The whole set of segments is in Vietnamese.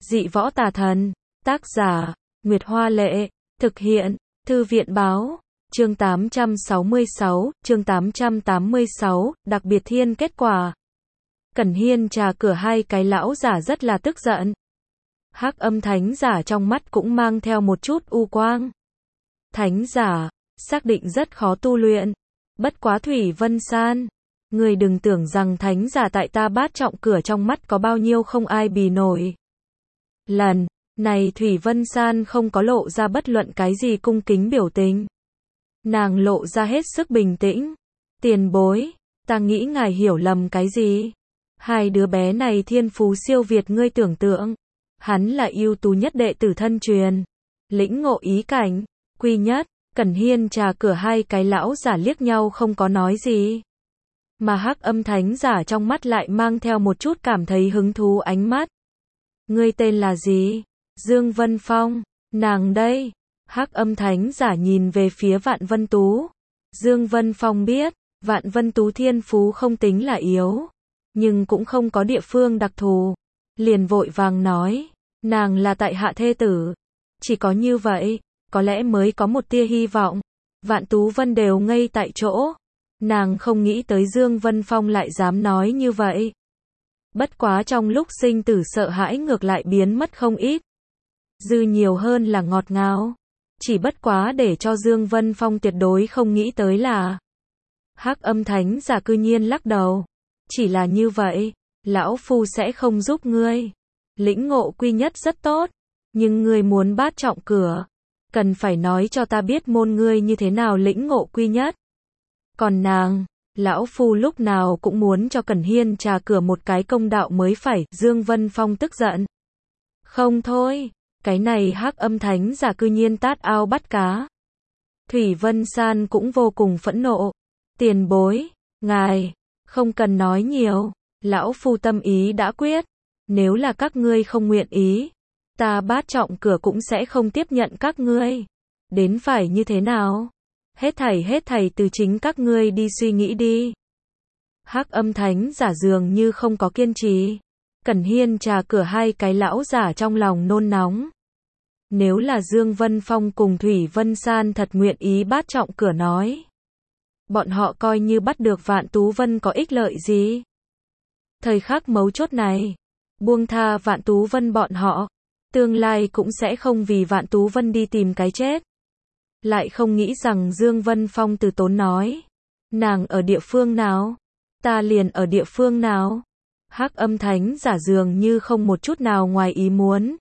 Dị võ tà thần. Tác giả, Nguyệt Hoa Lệ. Thực hiện, Thư viện Báo. Chương 866, chương 886, đặc biệt thiên kết quả. Cẩn Hiên trà cửa hai cái lão giả rất là tức giận. Hắc Âm thánh giả trong mắt cũng mang theo một chút u quang. Thánh giả, xác định rất khó tu luyện. Bất quá Thủy Vân San, người đừng tưởng rằng thánh giả tại ta bát trọng cửa trong mắt có bao nhiêu không ai bì nổi. Lần này Thủy Vân San không có lộ ra bất luận cái gì cung kính biểu tình. Nàng lộ ra hết sức bình tĩnh. Tiền bối, ta nghĩ ngài hiểu lầm cái gì? Hai đứa bé này thiên phú siêu việt ngươi tưởng tượng. Hắn là ưu tú nhất đệ tử thân truyền. Lĩnh ngộ ý cảnh, quy nhất. Cẩn Hiên trà cửa hai cái lão giả liếc nhau không có nói gì. Mà Hắc Âm thánh giả trong mắt lại mang theo một chút cảm thấy hứng thú ánh mắt. Ngươi tên là gì? Dương Vân Phong. Nàng đây. Hắc Âm thánh giả nhìn về phía Vạn Vân Tú. Dương Vân Phong biết, Vạn Vân Tú thiên phú không tính là yếu, nhưng cũng không có địa phương đặc thù. Liền vội vàng nói, nàng là tại hạ thê tử. Chỉ có như vậy, có lẽ mới có một tia hy vọng. Vạn Tú Vân đều ngây tại chỗ. Nàng không nghĩ tới Dương Vân Phong lại dám nói như vậy. Bất quá trong lúc sinh tử sợ hãi ngược lại biến mất không ít. Dư nhiều hơn là ngọt ngào. Chỉ bất quá để cho Dương Vân Phong tuyệt đối không nghĩ tới là Hắc Âm thánh giả cư nhiên lắc đầu. Chỉ là như vậy, lão phu sẽ không giúp ngươi. Lĩnh ngộ quy nhất rất tốt, nhưng ngươi muốn bát trọng cửa, cần phải nói cho ta biết môn ngươi như thế nào lĩnh ngộ quy nhất. Còn nàng, lão phu lúc nào cũng muốn cho Cẩn Hiên trà cửa một cái công đạo mới phải. Dương Vân Phong tức giận. Không thôi, cái này Hắc Âm thánh giả cư nhiên tát ao bắt cá. Thủy Vân San cũng vô cùng phẫn nộ. Tiền bối, ngài, không cần nói nhiều, lão phu tâm ý đã quyết. Nếu là các ngươi không nguyện ý, ta bát trọng cửa cũng sẽ không tiếp nhận các ngươi. Đến phải như thế nào? Hết thảy từ chính các ngươi đi suy nghĩ đi. Hắc Âm thánh giả dường như không có kiên trì. Cẩn Hiên trà cửa hai cái lão giả trong lòng nôn nóng. Nếu là Dương Vân Phong cùng Thủy Vân San thật nguyện ý bát trọng cửa nói, bọn họ coi như bắt được Vạn Tú Vân có ích lợi gì? Thời khắc mấu chốt này, buông tha Vạn Tú Vân bọn họ, tương lai cũng sẽ không vì Vạn Tú Vân đi tìm cái chết. Lại không nghĩ rằng Dương Vân Phong từ tốn nói, nàng ở địa phương nào, ta liền ở địa phương nào. Hắc Âm thánh giả dường như không một chút nào ngoài ý muốn,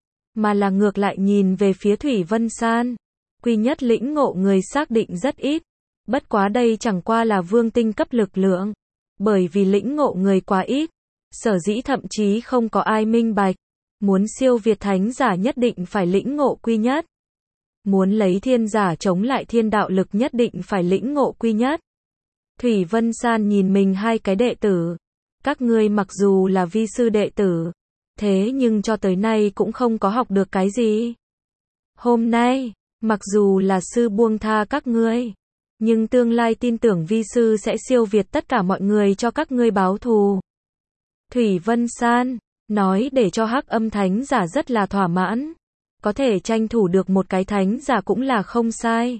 mà là ngược lại nhìn về phía Thủy Vân San. Quy nhất lĩnh ngộ người xác định rất ít, bất quá đây chẳng qua là vương tinh cấp lực lượng. Bởi vì lĩnh ngộ người quá ít, sở dĩ thậm chí không có ai minh bạch. Muốn siêu việt thánh giả nhất định phải lĩnh ngộ quy nhất. Muốn lấy thiên giả chống lại thiên đạo lực nhất định phải lĩnh ngộ quy nhất. Thủy Vân San nhìn mình hai cái đệ tử. Các ngươi mặc dù là vi sư đệ tử, thế nhưng cho tới nay cũng không có học được cái gì. Hôm nay, mặc dù là sư buông tha các ngươi, nhưng tương lai tin tưởng vi sư sẽ siêu việt tất cả mọi người cho các ngươi báo thù. Thủy Vân San nói để cho Hắc Âm thánh giả rất là thỏa mãn. Có thể tranh thủ được một cái thánh giả cũng là không sai.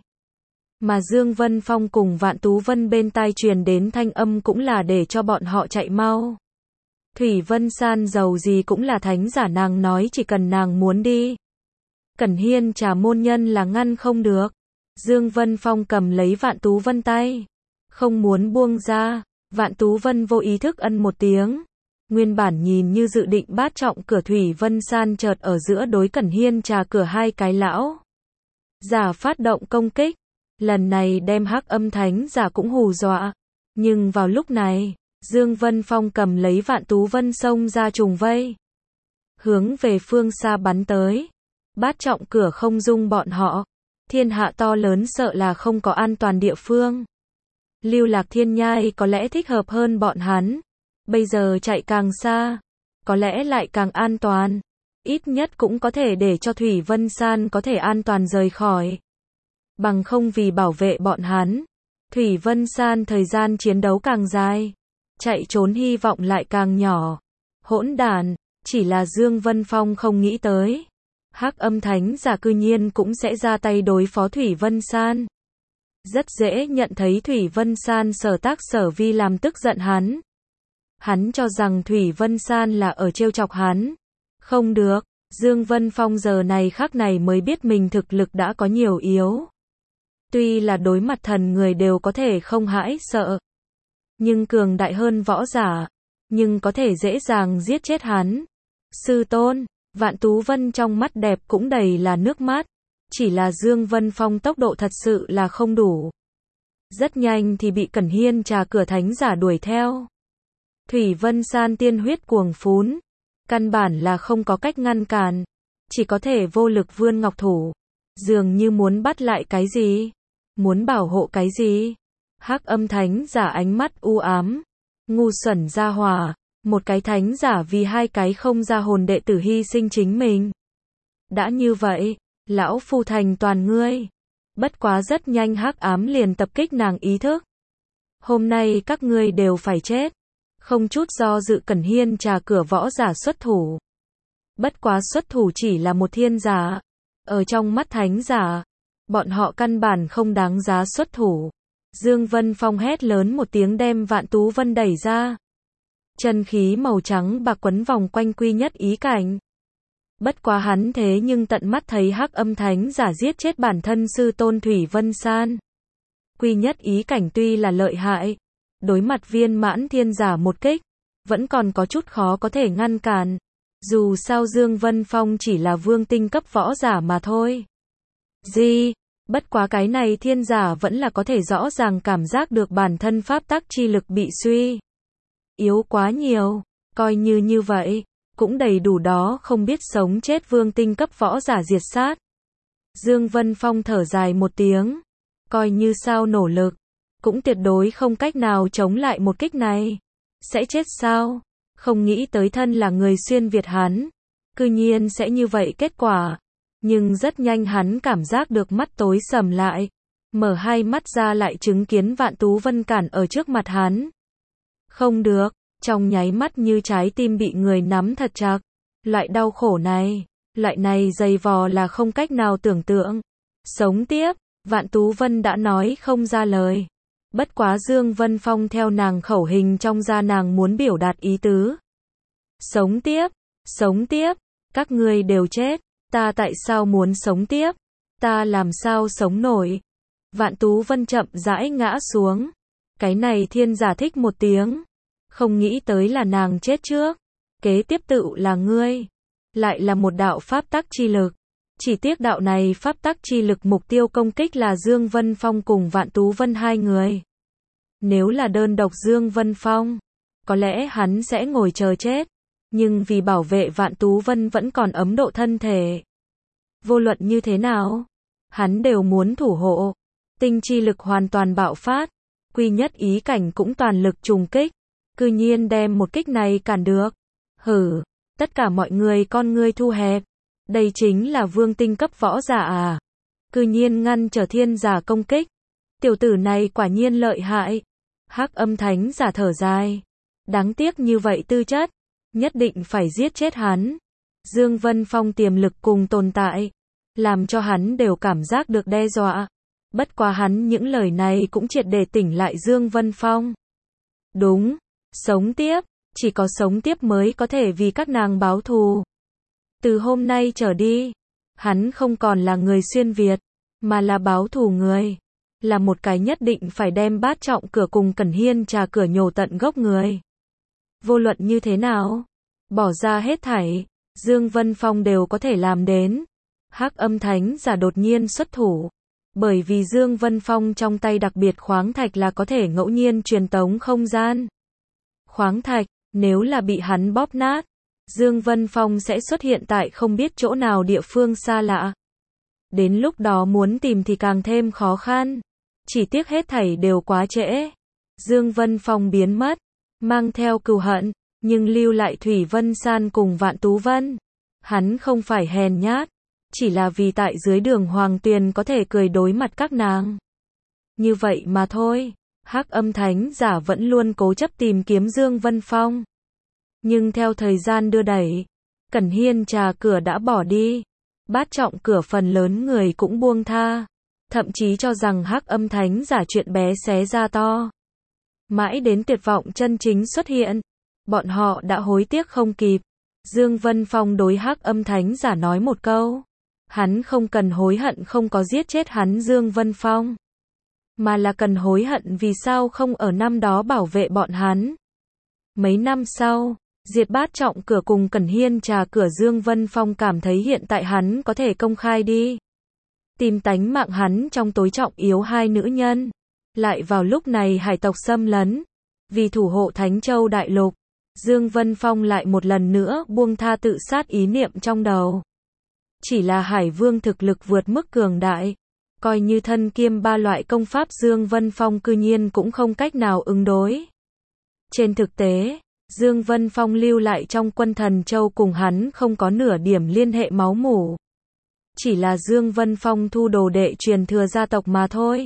Mà Dương Vân Phong cùng Vạn Tú Vân bên tai truyền đến thanh âm cũng là để cho bọn họ chạy mau. Thủy Vân San giàu gì cũng là thánh giả, nàng nói chỉ cần nàng muốn đi, Cẩn Hiên trà môn nhân là ngăn không được. Dương Vân Phong cầm lấy Vạn Tú Vân tay, không muốn buông ra. Vạn Tú Vân vô ý thức ân một tiếng. Nguyên bản nhìn như dự định bát trọng cửa Thủy Vân San chợt ở giữa đối Cẩn Hiên trà cửa hai cái lão giả phát động công kích. Lần này đem Hắc Âm thánh giả cũng hù dọa. Nhưng vào lúc này, Dương Vân Phong cầm lấy Vạn Tú Vân xông ra trùng vây, hướng về phương xa bắn tới. Bát trọng cửa không dung bọn họ. Thiên hạ to lớn sợ là không có an toàn địa phương. Lưu Lạc Thiên Nhai có lẽ thích hợp hơn bọn hắn. Bây giờ chạy càng xa, có lẽ lại càng an toàn. Ít nhất cũng có thể để cho Thủy Vân San có thể an toàn rời khỏi. Bằng không vì bảo vệ bọn hắn, Thủy Vân San thời gian chiến đấu càng dài, chạy trốn hy vọng lại càng nhỏ. Hỗn đản, Chỉ là Dương Vân Phong không nghĩ tới. Hắc Âm Thánh Giả cư nhiên cũng sẽ ra tay đối phó Thủy Vân San. Rất dễ nhận thấy Thủy Vân San sở tác sở vi làm tức giận hắn. Hắn cho rằng Thủy Vân San là ở trêu chọc hắn. Không được, Dương Vân Phong giờ này khắc này mới biết mình thực lực đã có nhiều yếu. Tuy là đối mặt thần người đều có thể không hãi sợ. Nhưng cường đại hơn võ giả. Nhưng có thể dễ dàng giết chết hắn. Sư tôn, Vạn Tú Vân trong mắt đẹp cũng đầy là nước mắt. Chỉ là Dương Vân Phong tốc độ thật sự là không đủ. Rất nhanh thì bị Cẩn Hiên Trà cửa thánh giả đuổi theo. Thủy Vân San tiên huyết cuồng phún. Căn bản là không có cách ngăn cản. Chỉ có thể vô lực vươn ngọc thủ. Dường như muốn bắt lại cái gì. Muốn bảo hộ cái gì. Hắc Âm Thánh giả ánh mắt u ám. Ngu xuẩn ra hỏa. Một cái thánh giả vì hai cái không ra hồn đệ tử hy sinh chính mình. Đã như vậy, lão phu thành toàn ngươi. Bất quá rất nhanh Hắc Ám liền tập kích nàng ý thức. Hôm nay các ngươi đều phải chết. Không chút do dự Cẩn Hiên Trà cửa võ giả xuất thủ. Bất quá xuất thủ chỉ là một thiên giả. Ở trong mắt thánh giả, bọn họ căn bản không đáng giá xuất thủ. Dương Vân Phong hét lớn một tiếng đem Vạn Tú Vân đẩy ra. Chân khí màu trắng bạc quấn vòng quanh Quy Nhất Ý Cảnh. Bất quá hắn thế nhưng tận mắt thấy Hắc Âm Thánh giả giết chết bản thân sư tôn Thủy Vân San. Quy Nhất Ý Cảnh tuy là lợi hại, đối mặt viên mãn thiên giả một kích, vẫn còn có chút khó có thể ngăn cản. Dù sao Dương Vân Phong chỉ là vương tinh cấp võ giả mà thôi. Bất quá cái này thiên giả vẫn là có thể rõ ràng cảm giác được bản thân pháp tắc chi lực bị suy yếu quá nhiều, coi như vậy, cũng đầy đủ đó không biết sống chết vương tinh cấp võ giả diệt sát. Dương Vân Phong thở dài một tiếng, coi như sao nỗ lực, cũng tuyệt đối không cách nào chống lại một kích này. Sẽ chết sao? Không nghĩ tới thân là người xuyên Việt hắn, cư nhiên sẽ như vậy kết quả. Nhưng rất nhanh hắn cảm giác được mắt tối sầm lại, mở hai mắt ra lại chứng kiến Vạn Tú Vân cản ở trước mặt hắn. Không được, trong nháy mắt như trái tim bị người nắm thật chặt. Loại đau khổ này, loại này dày vò là không cách nào tưởng tượng. Sống tiếp, Vạn Tú Vân đã nói không ra lời. Bất quá Dương Vân Phong theo nàng khẩu hình trong da nàng muốn biểu đạt ý tứ. Sống tiếp, các ngươi đều chết, ta tại sao muốn sống tiếp, ta làm sao sống nổi. Vạn Tú Vân chậm rãi ngã xuống. Cái này thiên giả thích một tiếng. Không nghĩ tới là nàng chết trước. Kế tiếp tự là ngươi. Lại là một đạo pháp tắc chi lực. Chỉ tiếc đạo này pháp tắc chi lực mục tiêu công kích là Dương Vân Phong cùng Vạn Tú Vân hai người. Nếu là đơn độc Dương Vân Phong, có lẽ hắn sẽ ngồi chờ chết. Nhưng vì bảo vệ Vạn Tú Vân vẫn còn ấm độ thân thể. Vô luận như thế nào, hắn đều muốn thủ hộ. Tinh chi lực hoàn toàn bạo phát. Quy Nhất Ý Cảnh cũng toàn lực trùng kích. Cư nhiên đem một kích này cản được. Tất cả mọi người con ngươi thu hẹp. Đây chính là vương tinh cấp võ giả à. Cư nhiên ngăn trở thiên giả công kích. Tiểu tử này quả nhiên lợi hại. Hắc Âm Thánh giả thở dài. Đáng tiếc như vậy tư chất. Nhất định phải giết chết hắn. Dương Vân Phong tiềm lực cùng tồn tại. Làm cho hắn đều cảm giác được đe dọa. Bất quá hắn những lời này cũng triệt để tỉnh lại Dương Vân Phong. Đúng, sống tiếp, chỉ có sống tiếp mới có thể vì các nàng báo thù. Từ hôm nay trở đi, hắn không còn là người xuyên Việt, mà là báo thù người. Là một cái nhất định phải đem bát trọng cửa cùng Cẩn Hiên Trà cửa nhổ tận gốc người. Vô luận như thế nào, bỏ ra hết thảy, Dương Vân Phong đều có thể làm đến. Hắc Âm Thánh giả đột nhiên xuất thủ. Bởi vì Dương Vân Phong trong tay đặc biệt khoáng thạch là có thể ngẫu nhiên truyền tống không gian. Khoáng thạch, nếu là bị hắn bóp nát, Dương Vân Phong sẽ xuất hiện tại không biết chỗ nào địa phương xa lạ. Đến lúc đó muốn tìm thì càng thêm khó khăn. Chỉ tiếc hết thảy đều quá trễ. Dương Vân Phong biến mất, mang theo cừu hận, nhưng lưu lại Thủy Vân San cùng Vạn Tú Vân. Hắn không phải hèn nhát, chỉ là vì tại dưới đường Hoàng Tuyền có thể cười đối mặt các nàng. Như vậy mà thôi. Hắc Âm Thánh giả vẫn luôn cố chấp tìm kiếm Dương Vân Phong. Nhưng theo thời gian đưa đẩy, Cẩn Hiên trà cửa đã bỏ đi. Bát Trọng Cửa phần lớn người cũng buông tha, thậm chí cho rằng Hắc Âm Thánh giả chuyện bé xé ra to. Mãi đến tuyệt vọng chân chính xuất hiện, bọn họ đã hối tiếc không kịp. Dương Vân Phong đối Hắc Âm Thánh giả nói một câu. Hắn không cần hối hận không có giết chết hắn Dương Vân Phong, mà là cần hối hận vì sao không ở năm đó bảo vệ bọn hắn. Mấy năm sau, diệt Bát Trọng Cửa cùng Cẩn Hiên trà cửa, Dương Vân Phong cảm thấy hiện tại hắn có thể công khai đi tìm tánh mạng hắn trong tối trọng yếu hai nữ nhân. Lại vào lúc này hải tộc xâm lấn, vì thủ hộ Thánh Châu Đại Lục, Dương Vân Phong lại một lần nữa buông tha tự sát ý niệm trong đầu. Chỉ là Hải Vương thực lực vượt mức cường đại, coi như thân kiêm ba loại công pháp Dương Vân Phong cư nhiên cũng không cách nào ứng đối. Trên thực tế, Dương Vân Phong lưu lại trong quân Thần Châu cùng hắn không có nửa điểm liên hệ máu mủ. Chỉ là Dương Vân Phong thu đồ đệ truyền thừa gia tộc mà thôi.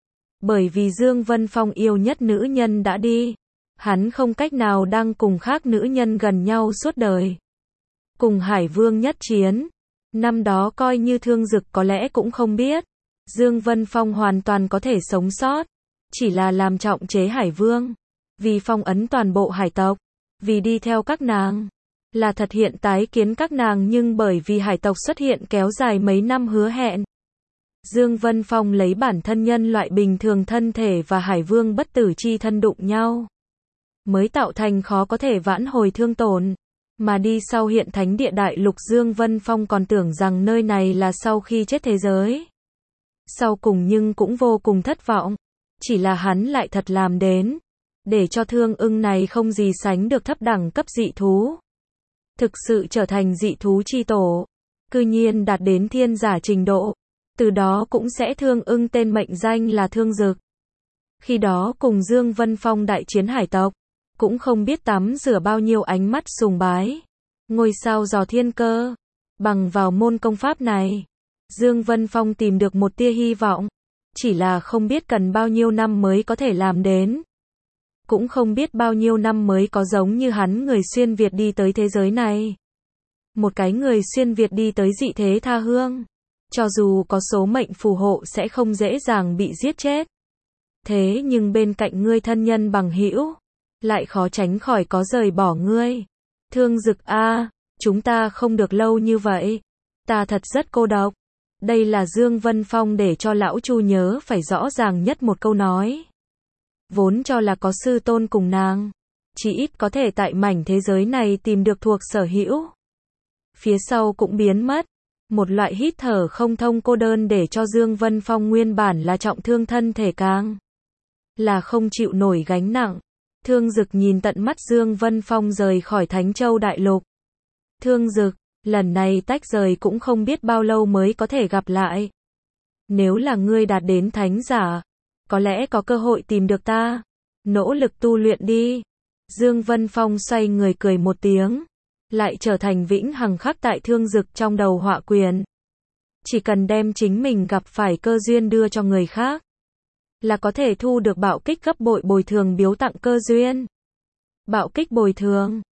Bởi vì Dương Vân Phong yêu nhất nữ nhân đã đi, hắn không cách nào đang cùng khác nữ nhân gần nhau suốt đời. Cùng Hải Vương nhất chiến, năm đó coi như Thương Dực có lẽ cũng không biết, Dương Vân Phong hoàn toàn có thể sống sót, chỉ là làm trọng chế Hải Vương, vì phong ấn toàn bộ hải tộc, vì đi theo các nàng, là thật hiện tái kiến các nàng, nhưng bởi vì hải tộc xuất hiện kéo dài mấy năm hứa hẹn, Dương Vân Phong lấy bản thân nhân loại bình thường thân thể và Hải Vương bất tử chi thân đụng nhau, mới tạo thành khó có thể vãn hồi thương tổn. Mà đi sau hiện thánh địa đại lục, Dương Vân Phong còn tưởng rằng nơi này là sau khi chết thế giới. Sau cùng nhưng cũng vô cùng thất vọng. Chỉ là hắn lại thật làm đến, để cho Thương Ưng này không gì sánh được thấp đẳng cấp dị thú. Thực sự trở thành dị thú chi tổ. Cư nhiên đạt đến thiên giả trình độ. Từ đó cũng sẽ Thương Ưng tên mệnh danh là Thương Dực. Khi đó cùng Dương Vân Phong đại chiến hải tộc, cũng không biết tắm rửa bao nhiêu ánh mắt sùng bái. Ngôi sao dò thiên cơ. Bằng vào môn công pháp này, Dương Vân Phong tìm được một tia hy vọng. Chỉ là không biết cần bao nhiêu năm mới có thể làm đến. Cũng không biết bao nhiêu năm mới có giống như hắn người xuyên Việt đi tới thế giới này. Một cái người xuyên Việt đi tới dị thế tha hương. Cho dù có số mệnh phù hộ sẽ không dễ dàng bị giết chết. Thế nhưng bên cạnh ngươi thân nhân bằng hữu, lại khó tránh khỏi có rời bỏ ngươi. Thương Dực a, chúng ta không được lâu như vậy. Ta thật rất cô độc. Đây là Dương Vân Phong để cho lão Chu nhớ phải rõ ràng nhất một câu nói. Vốn cho là có sư tôn cùng nàng, chỉ ít có thể tại mảnh thế giới này tìm được thuộc sở hữu. Phía sau cũng biến mất. Một loại hít thở không thông cô đơn để cho Dương Vân Phong nguyên bản là trọng thương thân thể càng là không chịu nổi gánh nặng. Thương Dực nhìn tận mắt Dương Vân Phong rời khỏi Thánh Châu Đại Lục. Thương Dực, lần này tách rời cũng không biết bao lâu mới có thể gặp lại. Nếu là ngươi đạt đến thánh giả, có lẽ có cơ hội tìm được ta. Nỗ lực tu luyện đi. Dương Vân Phong xoay người cười một tiếng, lại trở thành vĩnh hằng khắc tại Thương Dực trong đầu họa quyền. Chỉ cần đem chính mình gặp phải cơ duyên đưa cho người khác, là có thể thu được bạo kích gấp bội bồi thường biếu tặng cơ duyên. Bạo kích bồi thường.